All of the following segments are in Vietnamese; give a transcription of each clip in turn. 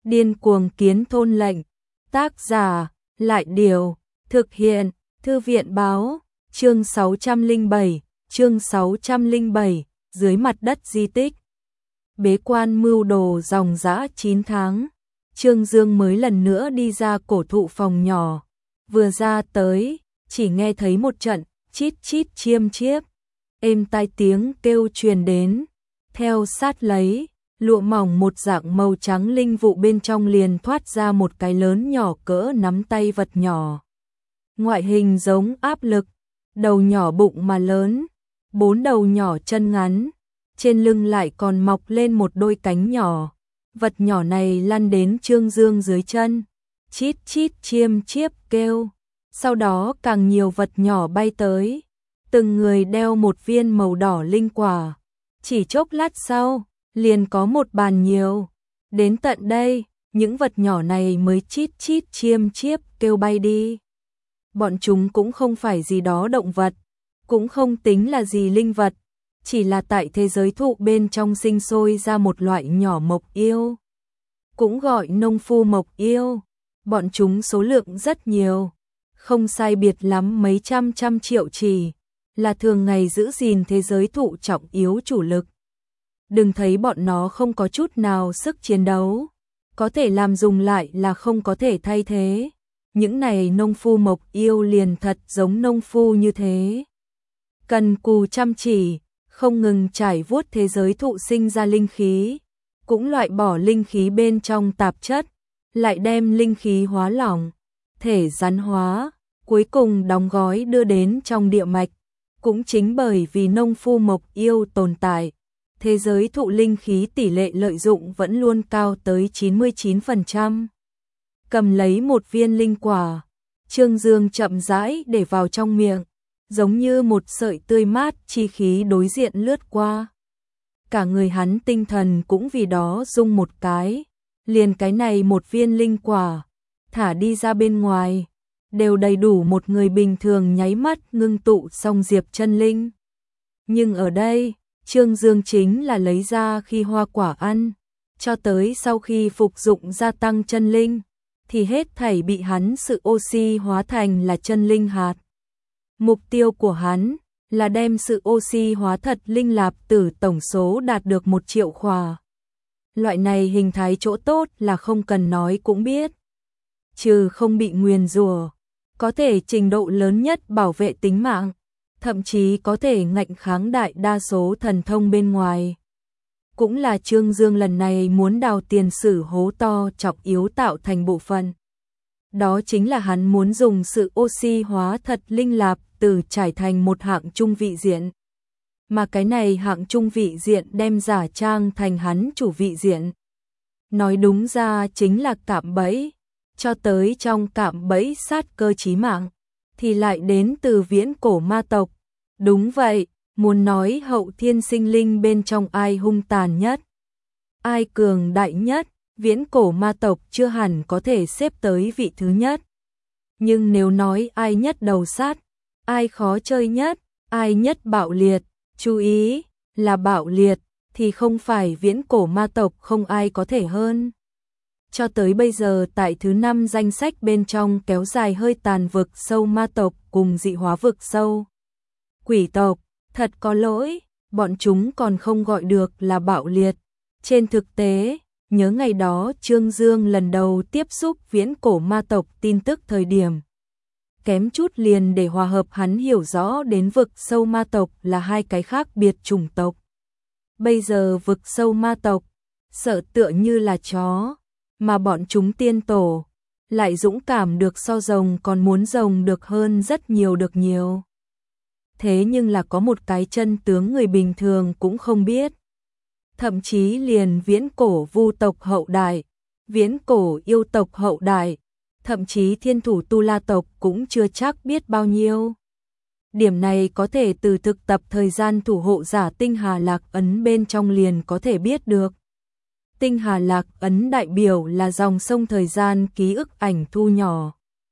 Điên cuồng kiến thôn lệnh. Tác giả, Lại Điều. Thực hiện, Thư viện báo. Chương 607, dưới mặt đất di tích. Bế quan mưu đồ dòng dã 9 tháng. Trương Dương mới lần nữa đi ra cổ thụ phòng nhỏ. Vừa ra tới, chỉ nghe thấy một trận chít chít chiêm chiếp. Êm tai tiếng kêu truyền đến. Theo sát lấy, lụa mỏng một dạng màu trắng linh vụ bên trong liền thoát ra một cái lớn nhỏ cỡ nắm tay vật nhỏ. Ngoại hình giống áp lực, đầu nhỏ bụng mà lớn, 4 đầu nhỏ chân ngắn, trên lưng lại còn mọc lên một đôi cánh nhỏ. Vật nhỏ này lăn đến Trương Dương dưới chân, chít chít chiêm chiếp kêu. Sau đó càng nhiều vật nhỏ bay tới, từng người đeo một viên màu đỏ linh quả. Chỉ chốc lát sau, liền có một bàn nhiều. Đến tận đây, những vật nhỏ này mới chít chít chiêm chiếp kêu bay đi. Bọn chúng cũng không phải gì đó động vật, cũng không tính là gì linh vật, chỉ là tại thế giới thụ bên trong sinh sôi ra một loại nhỏ mộc yêu. Cũng gọi nông phu mộc yêu. Bọn chúng số lượng rất nhiều, không sai biệt lắm mấy trăm triệu chỉ, là thường ngày giữ gìn thế giới thụ trọng yếu chủ lực. Đừng thấy bọn nó không có chút nào sức chiến đấu, có thể làm dùng lại là không có thể thay thế. Những này nông phu mộc yêu liền thật giống nông phu như thế. Cần cù chăm chỉ, không ngừng trải vuốt thế giới thụ sinh ra linh khí, cũng loại bỏ linh khí bên trong tạp chất, lại đem linh khí hóa lỏng, thể rắn hóa, cuối cùng đóng gói đưa đến trong địa mạch. Cũng chính bởi vì nông phu mộc yêu tồn tại, thế giới thụ linh khí tỷ lệ lợi dụng vẫn luôn cao tới 99%. Cầm lấy một viên linh quả, Trương Dương chậm rãi để vào trong miệng, giống như một sợi tươi mát chi khí đối diện lướt qua. Cả người hắn tinh thần cũng vì đó rung một cái, liền cái này một viên linh quả, thả đi ra bên ngoài, đều đầy đủ một người bình thường nháy mắt ngưng tụ xong diệp chân linh. Nhưng ở đây, Trương Dương chính là lấy ra khi hoa quả ăn, cho tới sau khi phục dụng gia tăng chân linh, thì hết thảy bị hắn sự oxy hóa thành là chân linh hạt. Mục tiêu của hắn là đem sự oxy hóa thật linh lạp tử tổng số đạt được 1 triệu khỏa. Loại này hình thái chỗ tốt là không cần nói cũng biết. Trừ không bị nguyền rủa, có thể trình độ lớn nhất bảo vệ tính mạng, thậm chí có thể ngạnh kháng đại đa số thần thông bên ngoài. Cũng là Trương Dương lần này muốn đào tiền sử hố to trọng yếu tạo thành bộ phận. Đó chính là hắn muốn dùng sự oxy hóa thật linh lạp tử trải thành một hạng trung vị diện. Mà cái này hạng trung vị diện đem giả trang thành hắn chủ vị diện. Nói đúng ra chính là cạm bẫy, cho tới trong cạm bẫy sát cơ chí mạng, thì lại đến từ viễn cổ ma tộc. Đúng vậy, muốn nói hậu thiên sinh linh bên trong ai hung tàn nhất, ai cường đại nhất, viễn cổ ma tộc chưa hẳn có thể xếp tới vị thứ nhất. Nhưng nếu nói ai nhất đầu sát, ai khó chơi nhất, ai nhất bạo liệt, chú ý, là bạo liệt, thì không phải viễn cổ ma tộc không ai có thể hơn. Cho tới bây giờ tại thứ 5 danh sách bên trong kéo dài hơi tàn vực sâu ma tộc cùng dị hóa vực sâu quỷ tộc, thật có lỗi, bọn chúng còn không gọi được là bạo liệt. Trên thực tế, nhớ ngày đó Trương Dương lần đầu tiếp xúc viễn cổ ma tộc tin tức thời điểm, kém chút liền để hòa hợp hắn hiểu rõ đến vực sâu ma tộc là hai cái khác biệt chủng tộc. Bây giờ vực sâu ma tộc, sợ tựa như là chó, mà bọn chúng tiên tổ, lại dũng cảm được so rồng còn muốn rồng được hơn rất nhiều được nhiều. Thế nhưng là có một cái chân tướng người bình thường cũng không biết. Thậm chí liền viễn cổ vu tộc hậu đại, viễn cổ yêu tộc hậu đại, thậm chí thiên thủ tu la tộc cũng chưa chắc biết bao nhiêu. Điểm này có thể từ thực tập thời gian thủ hộ giả tinh hà lạc ấn bên trong liền có thể biết được. Tinh hà lạc ấn đại biểu là dòng sông thời gian ký ức ảnh thu nhỏ.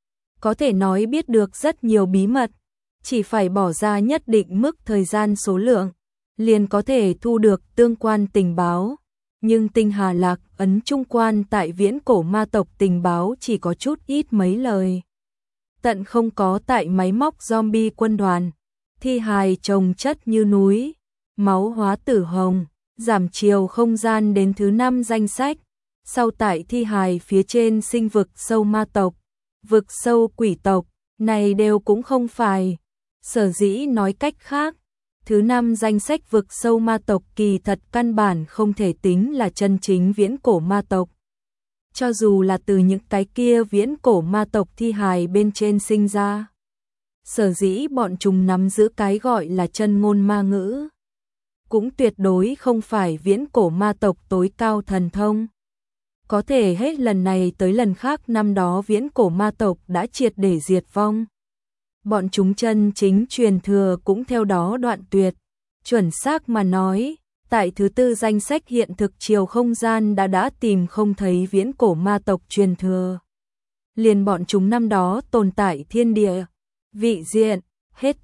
Có thể nói biết được rất nhiều bí mật, chỉ phải bỏ ra nhất định mức thời gian số lượng, liền có thể thu được tương quan tình báo. Nhưng tinh Hà Lạc Ấn trung quan tại viễn cổ ma tộc tình báo chỉ có chút ít mấy lời. Tận không có tại máy móc zombie quân đoàn, thi hài chồng chất như núi, máu hóa tử hồng, giảm chiều không gian đến thứ 5 danh sách. Sau tại thi hài phía trên sinh vực sâu ma tộc, vực sâu quỷ tộc, này đều cũng không phải. Sở dĩ nói cách khác, thứ 5 danh sách vực sâu ma tộc kỳ thật căn bản không thể tính là chân chính viễn cổ ma tộc. Cho dù là từ những cái kia viễn cổ ma tộc thi hài bên trên sinh ra. Sở dĩ bọn chúng nắm giữ cái gọi là chân ngôn ma ngữ. Cũng tuyệt đối không phải viễn cổ ma tộc tối cao thần thông. Có thể hết lần này tới lần khác năm đó viễn cổ ma tộc đã triệt để diệt vong. Bọn chúng chân chính truyền thừa cũng theo đó đoạn tuyệt. Chuẩn xác mà nói, tại thứ 4 danh sách hiện thực chiều không gian đã tìm không thấy viễn cổ ma tộc truyền thừa. Liền bọn chúng năm đó tồn tại thiên địa, vị diện, hết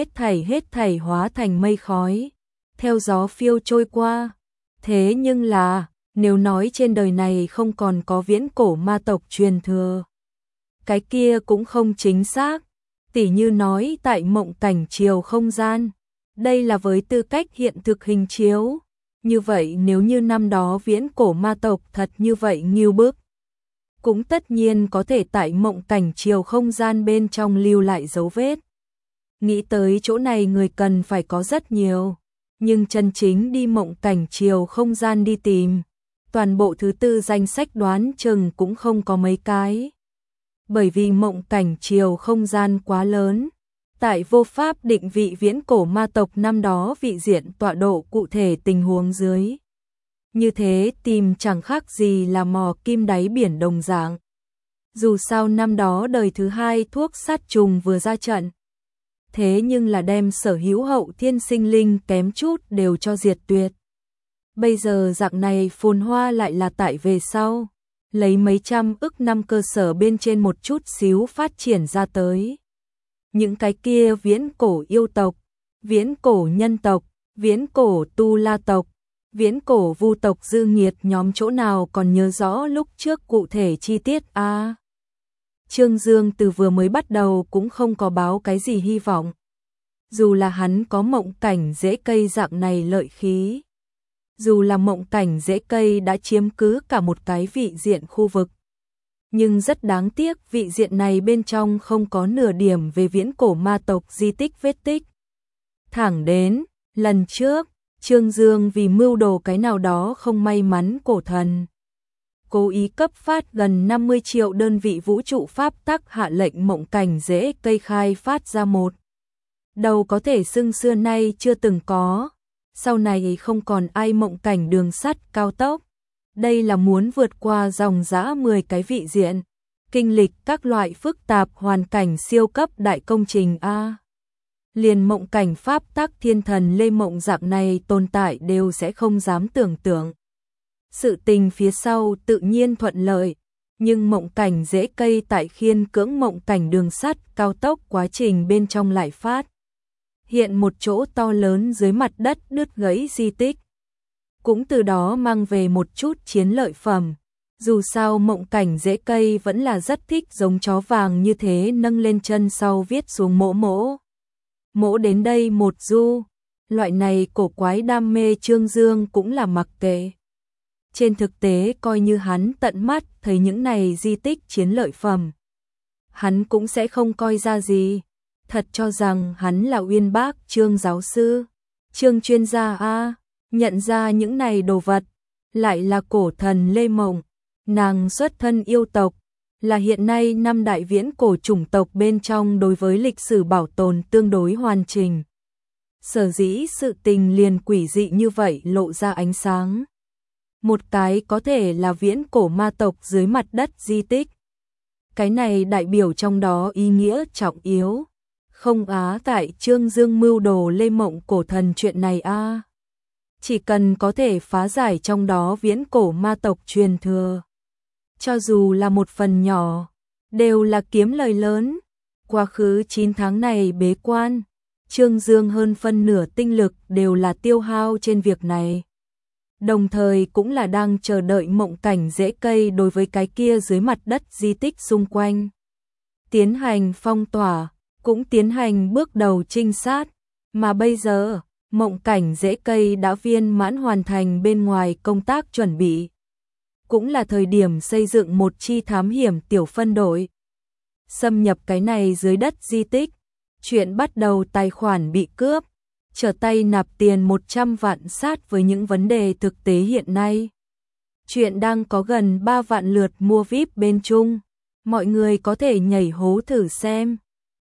thảy hóa thành mây khói, theo gió phiêu trôi qua. Thế nhưng là, nếu nói trên đời này không còn có viễn cổ ma tộc truyền thừa, cái kia cũng không chính xác. Tỉ như nói tại mộng cảnh chiều không gian, đây là với tư cách hiện thực hình chiếu. Như vậy nếu như năm đó viễn cổ ma tộc thật như vậy nghiêu bức, cũng tất nhiên có thể tại mộng cảnh chiều không gian bên trong lưu lại dấu vết. Nghĩ tới chỗ này người cần phải có rất nhiều, nhưng chân chính đi mộng cảnh chiều không gian đi tìm, toàn bộ thứ 4 danh sách đoán chừng cũng không có mấy cái. Bởi vì mộng cảnh chiều không gian quá lớn, tại vô pháp định vị viễn cổ ma tộc năm đó vị diện tọa độ cụ thể tình huống dưới. Như thế tìm chẳng khác gì là mò kim đáy biển đồng dạng. Dù sao năm đó đời thứ 2 thuốc sát trùng vừa ra trận, thế nhưng là đem sở hữu hậu thiên sinh linh kém chút đều cho diệt tuyệt. Bây giờ dạng này phồn hoa lại là tại về sau, lấy mấy trăm ức năm cơ sở bên trên một chút xíu phát triển ra tới. Những cái kia viễn cổ yêu tộc, viễn cổ nhân tộc, viễn cổ tu la tộc, viễn cổ vu tộc dư nghiệt nhóm chỗ nào còn nhớ rõ lúc trước cụ thể chi tiết a. Trương Dương từ vừa mới bắt đầu cũng không có báo cái gì hy vọng. Dù là hắn có mộng cảnh rễ cây dạng này lợi khí, dù là mộng cảnh rễ cây đã chiếm cứ cả một cái vị diện khu vực, nhưng rất đáng tiếc vị diện này bên trong không có nửa điểm về viễn cổ ma tộc di tích vết tích. Thẳng đến, lần trước, Trương Dương vì mưu đồ cái nào đó không may mắn cổ thần, cố ý cấp phát gần 50 triệu đơn vị vũ trụ pháp tắc hạ lệnh mộng cảnh rễ cây khai phát ra một đầu có thể xưng xưa nay chưa từng có. Sau này không còn ai mộng cảnh đường sắt cao tốc. Đây là muốn vượt qua dòng dã 10 cái vị diện, kinh lịch các loại phức tạp hoàn cảnh siêu cấp đại công trình a. Liền mộng cảnh pháp tắc thiên thần lê mộng dạng này tồn tại đều sẽ không dám tưởng tượng. Sự tình phía sau tự nhiên thuận lợi, nhưng mộng cảnh rễ cây tại khiên cưỡng mộng cảnh đường sắt cao tốc quá trình bên trong lại phát hiện một chỗ to lớn dưới mặt đất đứt gãy di tích. Cũng từ đó mang về một chút chiến lợi phẩm. Dù sao mộng cảnh rễ cây vẫn là rất thích giống chó vàng như thế nâng lên chân sau viết xuống mỗ mỗ. Mỗ đến đây một du. Loại này cổ quái đam mê Trương Dương cũng là mặc kệ. Trên thực tế coi như hắn tận mắt thấy những này di tích chiến lợi phẩm, hắn cũng sẽ không coi ra gì. Thật cho rằng hắn là uyên bác Trương giáo sư, Trương chuyên gia a, nhận ra những này đồ vật, lại là cổ thần Lê Mộng, nàng xuất thân yêu tộc, là hiện nay 5 đại viễn cổ chủng tộc bên trong đối với lịch sử bảo tồn tương đối hoàn chỉnh. Sở dĩ sự tình liền quỷ dị như vậy lộ ra ánh sáng. Một cái có thể là viễn cổ ma tộc dưới mặt đất di tích. Cái này đại biểu trong đó ý nghĩa trọng yếu. Không á tại Trương Dương mưu đồ Lê Mộng cổ thần chuyện này a. Chỉ cần có thể phá giải trong đó viễn cổ ma tộc truyền thừa, cho dù là một phần nhỏ, đều là kiếm lời lớn. Quá khứ 9 tháng này bế quan, Trương Dương hơn phân nửa tinh lực đều là tiêu hao trên việc này. đồng thời cũng là đang chờ đợi Mộng Cảnh rễ cây đối với cái kia dưới mặt đất di tích xung quanh. Tiến hành phong tỏa, cũng tiến hành bước đầu trinh sát, mà bây giờ, Mộng Cảnh rễ cây đã viên mãn hoàn thành bên ngoài công tác chuẩn bị. Cũng là thời điểm xây dựng một chi thám hiểm tiểu phân đội. Xâm nhập cái này dưới đất di tích, chuyện bắt đầu tài khoản bị cướp, trở tay nạp tiền 100 vạn sát với những vấn đề thực tế hiện nay. Chuyện đang có gần 3 vạn lượt mua VIP bên Trung, mọi người có thể nhảy hố thử xem.